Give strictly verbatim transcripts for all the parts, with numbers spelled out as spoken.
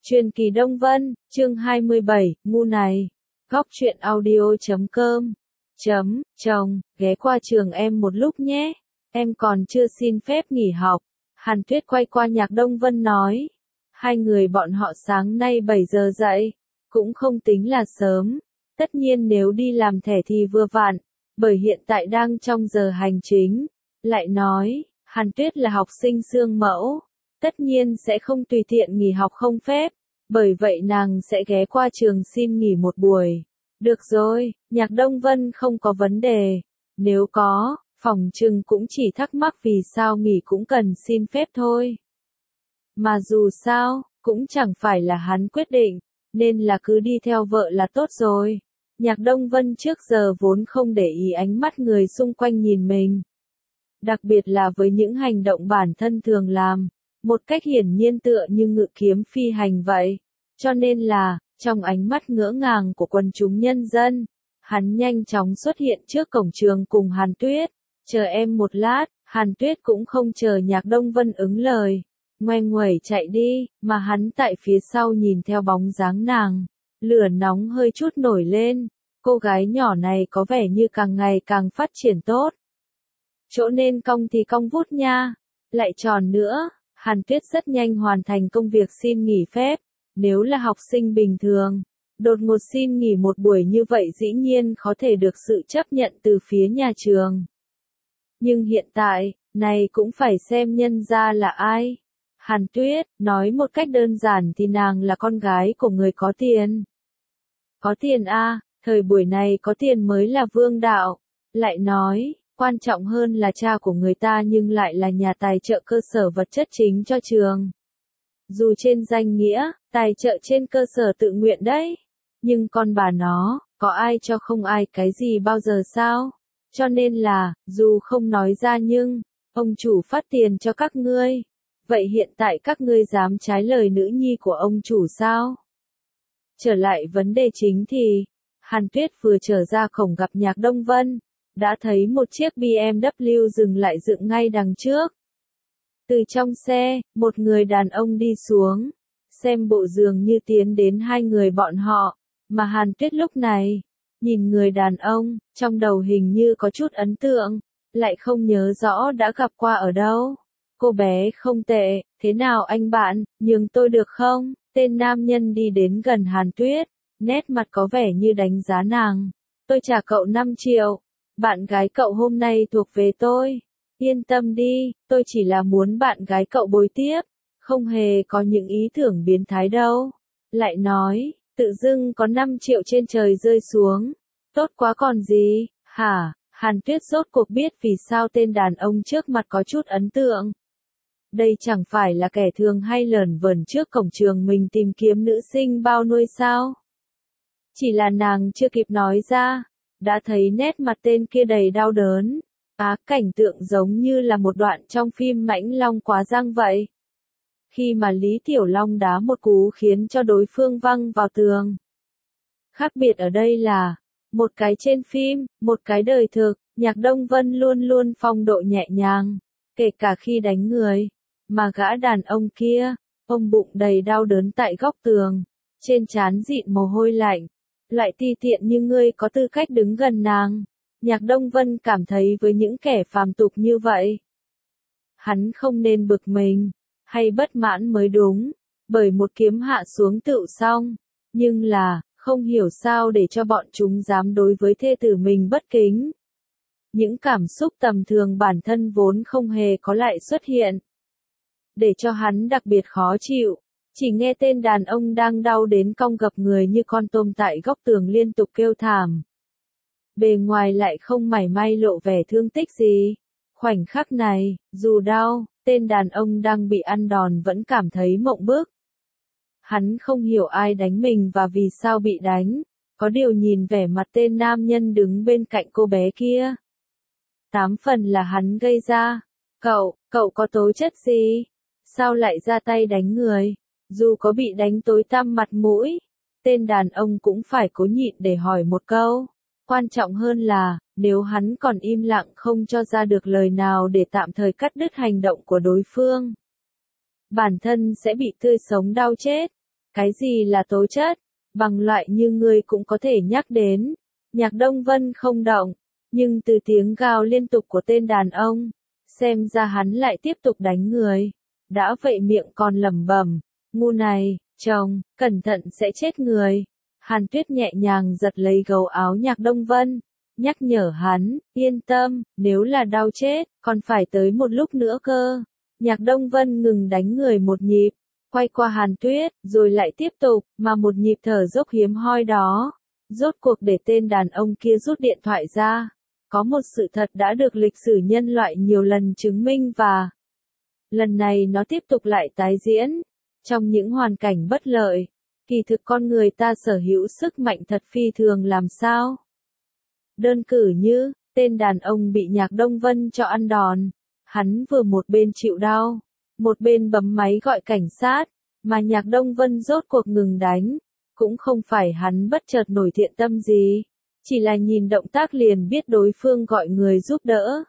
Truyền kỳ Đông Vân, chương hai mươi bảy, ngu này. Góc truyện audio chấm com. Chấm, chồng, ghé qua trường em một lúc nhé. Em còn chưa xin phép nghỉ học. Hàn Tuyết quay qua Nhạc Đông Vân nói. Hai người bọn họ sáng nay bảy giờ dậy. Cũng không tính là sớm. Tất nhiên nếu đi làm thẻ thì vừa vặn. Bởi hiện tại đang trong giờ hành chính. Lại nói, Hàn Tuyết là học sinh xương mẫu. Tất nhiên sẽ không tùy tiện nghỉ học không phép, bởi vậy nàng sẽ ghé qua trường xin nghỉ một buổi. Được rồi, Nhạc Đông Vân không có vấn đề. Nếu có, phòng trừng cũng chỉ thắc mắc vì sao nghỉ cũng cần xin phép thôi. Mà dù sao, cũng chẳng phải là hắn quyết định, nên là cứ đi theo vợ là tốt rồi. Nhạc Đông Vân trước giờ vốn không để ý ánh mắt người xung quanh nhìn mình. Đặc biệt là với những hành động bản thân thường làm. Một cách hiển nhiên tựa như ngự kiếm phi hành vậy. Cho nên là, trong ánh mắt ngỡ ngàng của quần chúng nhân dân, hắn nhanh chóng xuất hiện trước cổng trường cùng Hàn Tuyết. Chờ em một lát, Hàn Tuyết cũng không chờ Nhạc Đông Vân ứng lời. Ngoe nguẩy chạy đi, mà hắn tại phía sau nhìn theo bóng dáng nàng. Lửa nóng hơi chút nổi lên, cô gái nhỏ này có vẻ như càng ngày càng phát triển tốt. Chỗ nên cong thì cong vút nha, lại tròn nữa. Hàn Tuyết rất nhanh hoàn thành công việc xin nghỉ phép, nếu là học sinh bình thường, đột ngột xin nghỉ một buổi như vậy dĩ nhiên có thể được sự chấp nhận từ phía nhà trường. Nhưng hiện tại, này cũng phải xem nhân gia là ai. Hàn Tuyết, nói một cách đơn giản thì nàng là con gái của người có tiền. Có tiền a, à, thời buổi này có tiền mới là vương đạo. Lại nói, quan trọng hơn là cha của người ta nhưng lại là nhà tài trợ cơ sở vật chất chính cho trường. Dù trên danh nghĩa, tài trợ trên cơ sở tự nguyện đấy. Nhưng con bà nó, có ai cho không ai cái gì bao giờ sao? Cho nên là, dù không nói ra nhưng, ông chủ phát tiền cho các ngươi. Vậy hiện tại các ngươi dám trái lời nữ nhi của ông chủ sao? Trở lại vấn đề chính thì, Hàn Tuyết vừa trở ra cổng gặp Nhạc Đông Vân. Đã thấy một chiếc bê em vê dừng lại dựng ngay đằng trước. Từ trong xe, một người đàn ông đi xuống, xem bộ dường như tiến đến hai người bọn họ, mà Hàn Tuyết lúc này, nhìn người đàn ông, trong đầu hình như có chút ấn tượng, lại không nhớ rõ đã gặp qua ở đâu. Cô bé không tệ, thế nào anh bạn, nhường tôi được không? Tên nam nhân đi đến gần Hàn Tuyết, nét mặt có vẻ như đánh giá nàng. Tôi trả cậu năm triệu. Bạn gái cậu hôm nay thuộc về tôi. Yên tâm đi, tôi chỉ là muốn bạn gái cậu bồi tiếp, không hề có những ý tưởng biến thái đâu. Lại nói, tự dưng có năm triệu trên trời rơi xuống. Tốt quá còn gì, hả? Hàn Tuyết rốt cuộc biết vì sao tên đàn ông trước mặt có chút ấn tượng. Đây chẳng phải là kẻ thường hay lởn vởn trước cổng trường mình tìm kiếm nữ sinh bao nuôi sao? Chỉ là nàng chưa kịp nói ra. Đã thấy nét mặt tên kia đầy đau đớn. Á, cảnh tượng giống như là một đoạn trong phim Mãnh Long Quá Giang vậy. Khi mà Lý Tiểu Long đá một cú khiến cho đối phương văng vào tường. Khác biệt ở đây là, một cái trên phim, một cái đời thực, Nhạc Đông Vân luôn luôn phong độ nhẹ nhàng, kể cả khi đánh người. Mà gã đàn ông kia, ôm bụng đầy đau đớn tại góc tường, trên trán dịn mồ hôi lạnh. Lại ti tiện như ngươi có tư cách đứng gần nàng. Nhạc Đông Vân cảm thấy với những kẻ phàm tục như vậy, hắn không nên bực mình, hay bất mãn mới đúng, bởi một kiếm hạ xuống tựu xong. Nhưng là, không hiểu sao để cho bọn chúng dám đối với thê tử mình bất kính. Những cảm xúc tầm thường bản thân vốn không hề có lại xuất hiện. Để cho hắn đặc biệt khó chịu. Chỉ nghe tên đàn ông đang đau đến cong gập người như con tôm tại góc tường liên tục kêu thảm. Bề ngoài lại không mảy may lộ vẻ thương tích gì. Khoảnh khắc này, dù đau, tên đàn ông đang bị ăn đòn vẫn cảm thấy mộng bức. Hắn không hiểu ai đánh mình và vì sao bị đánh. Có điều nhìn vẻ mặt tên nam nhân đứng bên cạnh cô bé kia. Tám phần là hắn gây ra. Cậu, cậu có tố chất gì? Sao lại ra tay đánh người? Dù có bị đánh tối tăm mặt mũi, tên đàn ông cũng phải cố nhịn để hỏi một câu. Quan trọng hơn là, nếu hắn còn im lặng không cho ra được lời nào để tạm thời cắt đứt hành động của đối phương, bản thân sẽ bị tươi sống đau chết. Cái gì là tố chất? Bằng loại như ngươi cũng có thể nhắc đến. Nhạc Đông Vân không động, nhưng từ tiếng gào liên tục của tên đàn ông, xem ra hắn lại tiếp tục đánh người. Đã vậy miệng còn lẩm bẩm, ngu này, chồng, cẩn thận sẽ chết người. Hàn Tuyết nhẹ nhàng giật lấy gấu áo Nhạc Đông Vân, nhắc nhở hắn, yên tâm, nếu là đau chết, còn phải tới một lúc nữa cơ. Nhạc Đông Vân ngừng đánh người một nhịp, quay qua Hàn Tuyết, rồi lại tiếp tục, mà một nhịp thở dốc hiếm hoi đó. Rốt cuộc để tên đàn ông kia rút điện thoại ra. Có một sự thật đã được lịch sử nhân loại nhiều lần chứng minh và lần này nó tiếp tục lại tái diễn. Trong những hoàn cảnh bất lợi, kỳ thực con người ta sở hữu sức mạnh thật phi thường làm sao. Đơn cử như, tên đàn ông bị Nhạc Đông Vân cho ăn đòn. Hắn vừa một bên chịu đau, một bên bấm máy gọi cảnh sát, mà Nhạc Đông Vân rốt cuộc ngừng đánh. Cũng không phải hắn bất chợt nổi thiện tâm gì, chỉ là nhìn động tác liền biết đối phương gọi người giúp đỡ.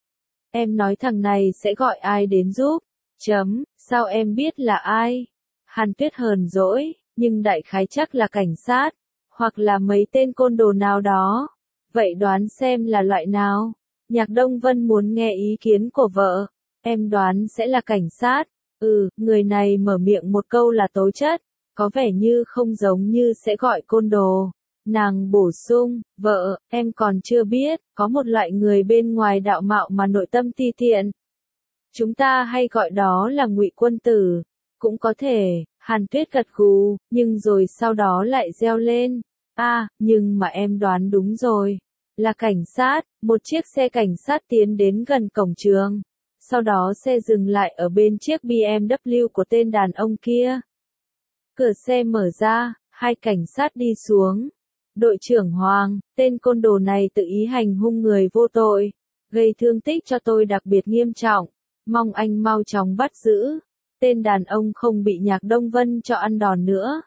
Em nói thằng này sẽ gọi ai đến giúp? Chấm, sao em biết là ai? Hàn Tuyết hờn dỗi, nhưng đại khái chắc là cảnh sát, hoặc là mấy tên côn đồ nào đó. Vậy đoán xem là loại nào? Nhạc Đông Vân muốn nghe ý kiến của vợ. Em đoán sẽ là cảnh sát. Ừ, người này mở miệng một câu là tố chất, có vẻ như không giống như sẽ gọi côn đồ. Nàng bổ sung, vợ, em còn chưa biết, có một loại người bên ngoài đạo mạo mà nội tâm ti tiện. Chúng ta hay gọi đó là ngụy quân tử. Cũng có thể, Hàn Tuyết gật gù, nhưng rồi sau đó lại reo lên. À, nhưng mà em đoán đúng rồi. Là cảnh sát, một chiếc xe cảnh sát tiến đến gần cổng trường. Sau đó xe dừng lại ở bên chiếc bê em vê của tên đàn ông kia. Cửa xe mở ra, hai cảnh sát đi xuống. Đội trưởng Hoàng, tên côn đồ này tự ý hành hung người vô tội, gây thương tích cho tôi đặc biệt nghiêm trọng. Mong anh mau chóng bắt giữ. Tên đàn ông không bị Nhạc Đông Vân cho ăn đòn nữa.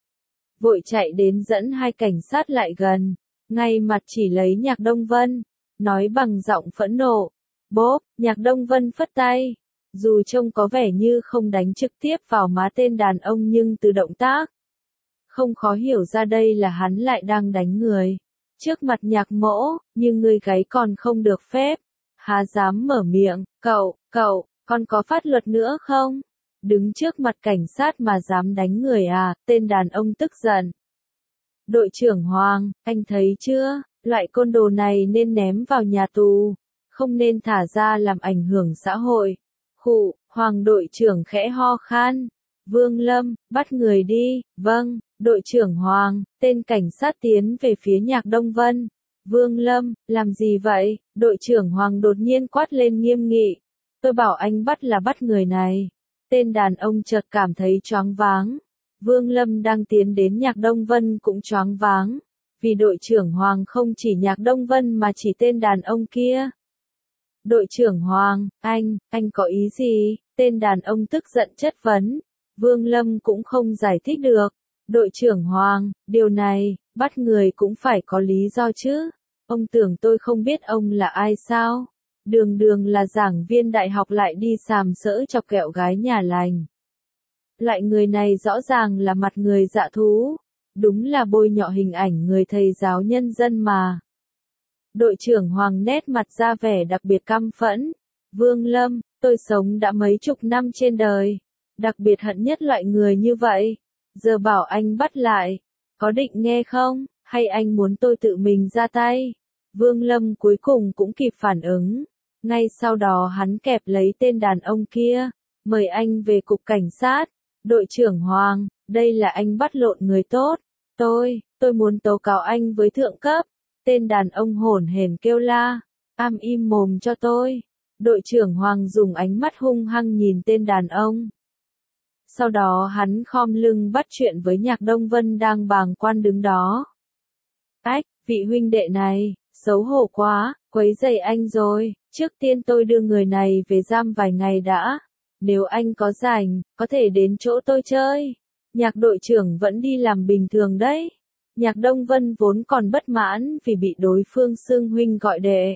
Vội chạy đến dẫn hai cảnh sát lại gần, ngay mặt chỉ lấy Nhạc Đông Vân, nói bằng giọng phẫn nộ. Bốp, Nhạc Đông Vân phất tay. Dù trông có vẻ như không đánh trực tiếp vào má tên đàn ông nhưng từ động tác, không khó hiểu ra đây là hắn lại đang đánh người. Trước mặt Nhạc mỗ, nhưng người gáy còn không được phép. Há dám mở miệng, cậu, cậu, còn có pháp luật nữa không? Đứng trước mặt cảnh sát mà dám đánh người à, tên đàn ông tức giận. Đội trưởng Hoàng, anh thấy chưa, loại côn đồ này nên ném vào nhà tù, không nên thả ra làm ảnh hưởng xã hội. Khụ, Hoàng đội trưởng khẽ ho khan. Vương Lâm, bắt người đi. Vâng, đội trưởng Hoàng, tên cảnh sát tiến về phía Nhạc Đông Vân. Vương Lâm, làm gì vậy? Đội trưởng Hoàng đột nhiên quát lên nghiêm nghị. Tôi bảo anh bắt là bắt người này. Tên đàn ông chợt cảm thấy choáng váng. Vương Lâm đang tiến đến Nhạc Đông Vân cũng choáng váng. Vì đội trưởng Hoàng không chỉ Nhạc Đông Vân mà chỉ tên đàn ông kia. Đội trưởng Hoàng, anh, anh có ý gì? Tên đàn ông tức giận chất vấn. Vương Lâm cũng không giải thích được. Đội trưởng Hoàng, điều này, bắt người cũng phải có lý do chứ. Ông tưởng tôi không biết ông là ai sao? Đường đường là giảng viên đại học lại đi sàm sỡ chọc kẹo gái nhà lành. Loại người này rõ ràng là mặt người dạ thú. Đúng là bôi nhọ hình ảnh người thầy giáo nhân dân mà. Đội trưởng Hoàng nét mặt ra vẻ đặc biệt căm phẫn. Vương Lâm, tôi sống đã mấy chục năm trên đời. Đặc biệt hận nhất loại người như vậy. Giờ bảo anh bắt lại. Có định nghe không? Hay anh muốn tôi tự mình ra tay? Vương Lâm cuối cùng cũng kịp phản ứng. Ngay sau đó hắn kẹp lấy tên đàn ông kia. Mời anh về cục cảnh sát. Đội trưởng Hoàng, đây là anh bắt lộn người tốt. Tôi, tôi muốn tố cáo anh với thượng cấp. Tên đàn ông hổn hển kêu la. Am im mồm cho tôi. Đội trưởng Hoàng dùng ánh mắt hung hăng nhìn tên đàn ông. Sau đó hắn khom lưng bắt chuyện với Nhạc Đông Vân đang bàng quan đứng đó. Ách, vị huynh đệ này, xấu hổ quá, quấy rầy anh rồi, trước tiên tôi đưa người này về giam vài ngày đã. Nếu anh có rảnh, có thể đến chỗ tôi chơi. Nhạc đội trưởng vẫn đi làm bình thường đấy. Nhạc Đông Vân vốn còn bất mãn vì bị đối phương xưng huynh gọi đệ.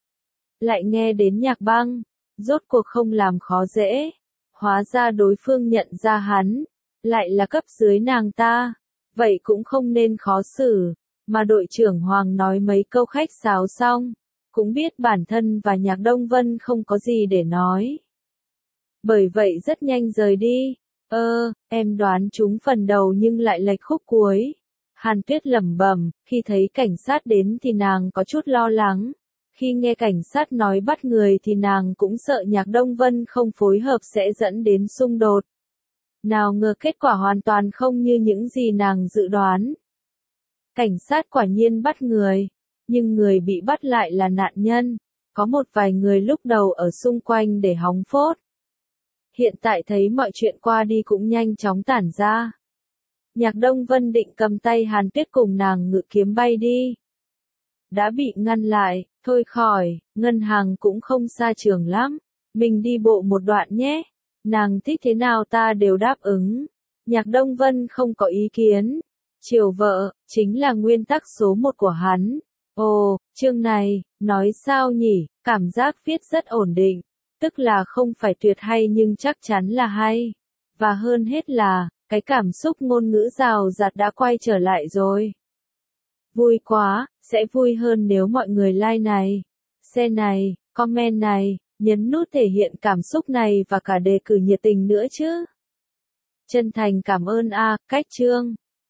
Lại nghe đến Nhạc Băng, rốt cuộc không làm khó dễ. Hóa ra đối phương nhận ra hắn, lại là cấp dưới nàng ta, vậy cũng không nên khó xử, mà đội trưởng Hoàng nói mấy câu khách sáo xong, cũng biết bản thân và Nhạc Đông Vân không có gì để nói. Bởi vậy rất nhanh rời đi. Ơ, em đoán trúng phần đầu nhưng lại lệch khúc cuối. Hàn Tuyết lẩm bẩm, khi thấy cảnh sát đến thì nàng có chút lo lắng. Khi nghe cảnh sát nói bắt người thì nàng cũng sợ Nhạc Đông Vân không phối hợp sẽ dẫn đến xung đột. Nào ngờ kết quả hoàn toàn không như những gì nàng dự đoán. Cảnh sát quả nhiên bắt người, nhưng người bị bắt lại là nạn nhân. Có một vài người lúc đầu ở xung quanh để hóng phốt. Hiện tại thấy mọi chuyện qua đi cũng nhanh chóng tản ra. Nhạc Đông Vân định cầm tay Hàn Tuyết cùng nàng ngự kiếm bay đi. Đã bị ngăn lại, thôi khỏi, ngân hàng cũng không xa trường lắm. Mình đi bộ một đoạn nhé. Nàng thích thế nào ta đều đáp ứng. Nhạc Đông Vân không có ý kiến. Chiều vợ, chính là nguyên tắc số một của hắn. Ồ, chương này, nói sao nhỉ, cảm giác viết rất ổn định. Tức là không phải tuyệt hay nhưng chắc chắn là hay. Và hơn hết là, cái cảm xúc ngôn ngữ rào rạt đã quay trở lại rồi. Vui quá, sẽ vui hơn nếu mọi người like này, share này, comment này, nhấn nút thể hiện cảm xúc này và cả đề cử nhiệt tình nữa chứ. Chân thành cảm ơn a, cách chương.